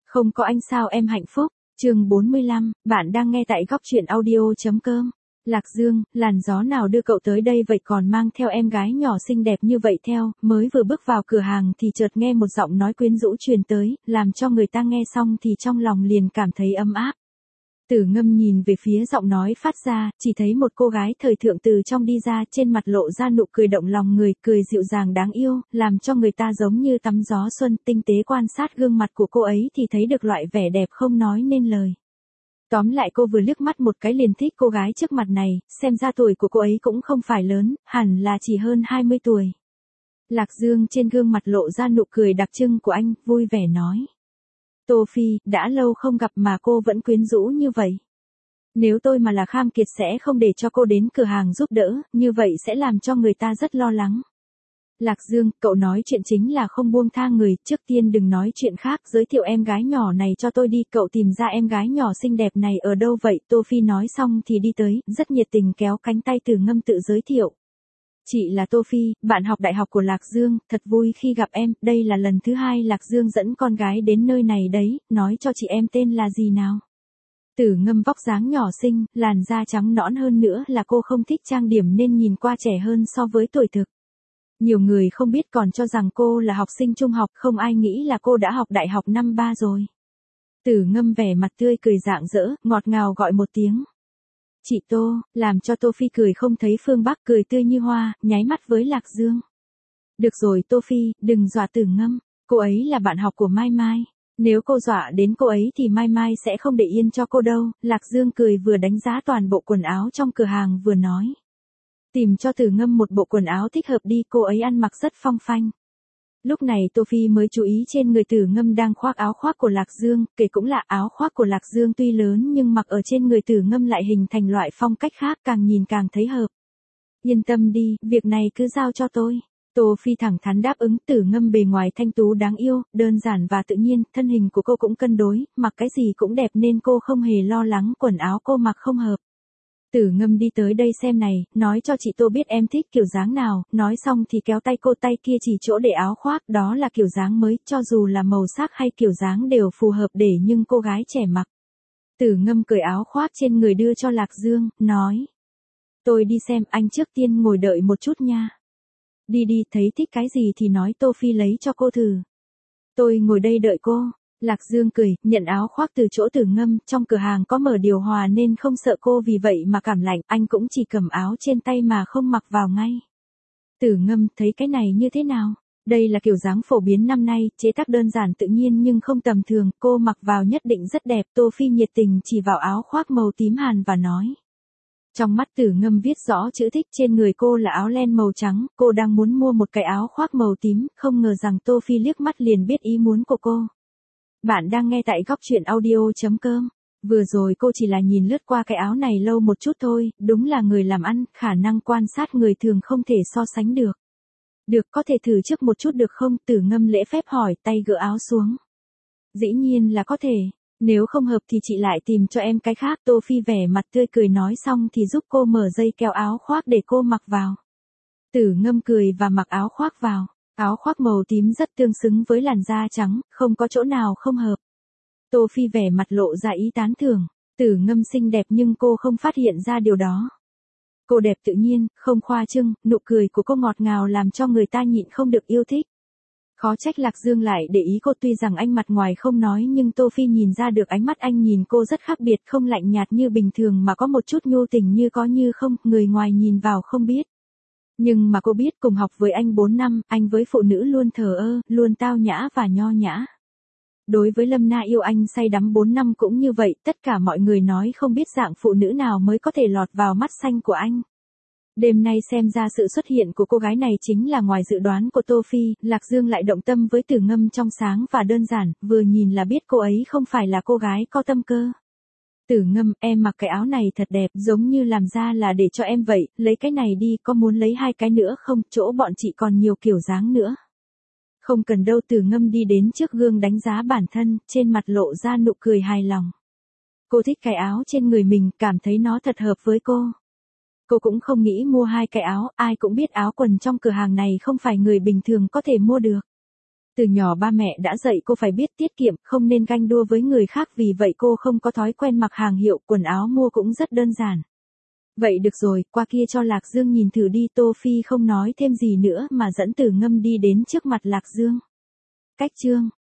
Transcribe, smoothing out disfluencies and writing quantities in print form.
Không có anh sao em hạnh phúc. Chương 45, bạn đang nghe tại góc truyện audio.com. Lạc Dương, làn gió nào đưa cậu tới đây vậy còn mang theo em gái nhỏ xinh đẹp như vậy theo, mới vừa bước vào cửa hàng thì chợt nghe một giọng nói quyến rũ truyền tới, làm cho người ta nghe xong thì trong lòng liền cảm thấy ấm áp. Tử Ngâm nhìn về phía giọng nói phát ra, chỉ thấy một cô gái thời thượng từ trong đi ra, trên mặt lộ ra nụ cười động lòng người, cười dịu dàng đáng yêu, làm cho người ta giống như tắm gió xuân. Tinh tế quan sát gương mặt của cô ấy thì thấy được loại vẻ đẹp không nói nên lời. Tóm lại cô vừa liếc mắt một cái liền thích cô gái trước mặt này, xem ra tuổi của cô ấy cũng không phải lớn, hẳn là chỉ hơn 20 tuổi. Lạc Dương trên gương mặt lộ ra nụ cười đặc trưng của anh, vui vẻ nói. Tô Phi, đã lâu không gặp mà cô vẫn quyến rũ như vậy. Nếu tôi mà là Kham Kiệt sẽ không để cho cô đến cửa hàng giúp đỡ, như vậy sẽ làm cho người ta rất lo lắng. Lạc Dương, cậu nói chuyện chính là không buông tha người, trước tiên đừng nói chuyện khác, giới thiệu em gái nhỏ này cho tôi đi, cậu tìm ra em gái nhỏ xinh đẹp này ở đâu vậy? Tô Phi nói xong thì đi tới, rất nhiệt tình kéo cánh tay Tử Ngâm tự giới thiệu. Chị là Tô Phi, bạn học đại học của Lạc Dương, thật vui khi gặp em, đây là lần thứ 2 Lạc Dương dẫn con gái đến nơi này đấy, nói cho chị em tên là gì nào? Tử Ngâm vóc dáng nhỏ xinh, làn da trắng nõn hơn nữa là cô không thích trang điểm nên nhìn qua trẻ hơn so với tuổi thực. Nhiều người không biết còn cho rằng cô là học sinh trung học, không ai nghĩ là cô đã học đại học năm 3 rồi. Tử Ngâm vẻ mặt tươi cười rạng rỡ, ngọt ngào gọi một tiếng. Chị Tô, làm cho Tô Phi cười không thấy phương bắc, cười tươi như hoa, nháy mắt với Lạc Dương. Được rồi Tô Phi, đừng dọa Tử Ngâm, cô ấy là bạn học của Mai Mai. Nếu cô dọa đến cô ấy thì Mai Mai sẽ không để yên cho cô đâu. Lạc Dương cười vừa đánh giá toàn bộ quần áo trong cửa hàng vừa nói. Tìm cho Tử Ngâm một bộ quần áo thích hợp đi, cô ấy ăn mặc rất phong phanh. Lúc này Tô Phi mới chú ý trên người Tử Ngâm đang khoác áo khoác của Lạc Dương, kể cũng là áo khoác của Lạc Dương tuy lớn nhưng mặc ở trên người Tử Ngâm lại hình thành loại phong cách khác, càng nhìn càng thấy hợp. Yên tâm đi, việc này cứ giao cho tôi. Tô Phi thẳng thắn đáp ứng. Tử Ngâm bề ngoài thanh tú đáng yêu, đơn giản và tự nhiên, thân hình của cô cũng cân đối, mặc cái gì cũng đẹp nên cô không hề lo lắng quần áo cô mặc không hợp. Tử Ngâm đi tới đây xem này, nói cho chị Tô biết em thích kiểu dáng nào, nói xong thì kéo tay cô, tay kia chỉ chỗ để áo khoác, đó là kiểu dáng mới, cho dù là màu sắc hay kiểu dáng đều phù hợp để nhưng cô gái trẻ mặc. Tử Ngâm cởi áo khoác trên người đưa cho Lạc Dương, nói. Tôi đi xem, anh trước tiên ngồi đợi một chút nha. Đi đi, thấy thích cái gì thì nói. Tô Phi lấy cho cô thử. Tôi ngồi đây đợi cô. Lạc Dương cười, nhận áo khoác từ chỗ Tử Ngâm, trong cửa hàng có mở điều hòa nên không sợ cô vì vậy mà cảm lạnh, anh cũng chỉ cầm áo trên tay mà không mặc vào ngay. Tử Ngâm, thấy cái này như thế nào? Đây là kiểu dáng phổ biến năm nay, chế tác đơn giản tự nhiên nhưng không tầm thường, cô mặc vào nhất định rất đẹp. Tô Phi nhiệt tình chỉ vào áo khoác màu tím hàn và nói. Trong mắt Tử Ngâm viết rõ chữ thích, trên người cô là áo len màu trắng, cô đang muốn mua một cái áo khoác màu tím, không ngờ rằng Tô Phi liếc mắt liền biết ý muốn của cô. Bạn đang nghe tại góc truyện audio.com. Vừa rồi cô chỉ là nhìn lướt qua cái áo này lâu một chút thôi, đúng là người làm ăn, khả năng quan sát người thường không thể so sánh được. Được, có thể thử trước một chút được không? Tử Ngâm lễ phép hỏi, tay gỡ áo xuống. Dĩ nhiên là có thể, nếu không hợp thì chị lại tìm cho em cái khác. Tô Phi vẻ mặt tươi cười nói xong thì giúp cô mở dây kéo áo khoác để cô mặc vào. Tử Ngâm cười và mặc áo khoác vào. Áo khoác màu tím rất tương xứng với làn da trắng, không có chỗ nào không hợp. Tô Phi vẻ mặt lộ ra ý tán thưởng. Tử Ngâm xinh đẹp nhưng cô không phát hiện ra điều đó. Cô đẹp tự nhiên, không khoa trương, nụ cười của cô ngọt ngào làm cho người ta nhịn không được yêu thích. Khó trách Lạc Dương lại để ý cô, tuy rằng anh mặt ngoài không nói nhưng Tô Phi nhìn ra được ánh mắt anh nhìn cô rất khác biệt, không lạnh nhạt như bình thường mà có một chút nhu tình như có như không, người ngoài nhìn vào không biết. Nhưng mà cô biết, cùng học với anh 4 năm, anh với phụ nữ luôn thờ ơ, luôn tao nhã và nho nhã. Đối với Lâm Na yêu anh say đắm 4 năm cũng như vậy, tất cả mọi người nói không biết dạng phụ nữ nào mới có thể lọt vào mắt xanh của anh. Đêm nay xem ra sự xuất hiện của cô gái này chính là ngoài dự đoán của Tô Phi. Lạc Dương lại động tâm với Tử Ngâm trong sáng và đơn giản, vừa nhìn là biết cô ấy không phải là cô gái có tâm cơ. Tử Ngâm, em mặc cái áo này thật đẹp, giống như làm ra là để cho em vậy, lấy cái này đi, có muốn lấy 2 cái nữa không, chỗ bọn chị còn nhiều kiểu dáng nữa. Không cần đâu. Tử Ngâm đi đến trước gương đánh giá bản thân, trên mặt lộ ra nụ cười hài lòng. Cô thích cái áo trên người mình, cảm thấy nó thật hợp với cô. Cô cũng không nghĩ mua 2 cái áo, ai cũng biết áo quần trong cửa hàng này không phải người bình thường có thể mua được. Từ nhỏ ba mẹ đã dạy cô phải biết tiết kiệm, không nên ganh đua với người khác, vì vậy cô không có thói quen mặc hàng hiệu, quần áo mua cũng rất đơn giản. Vậy được rồi, qua kia cho Lạc Dương nhìn thử đi. Tô Phi không nói thêm gì nữa mà dẫn Tử Ngâm đi đến trước mặt Lạc Dương. Cách chương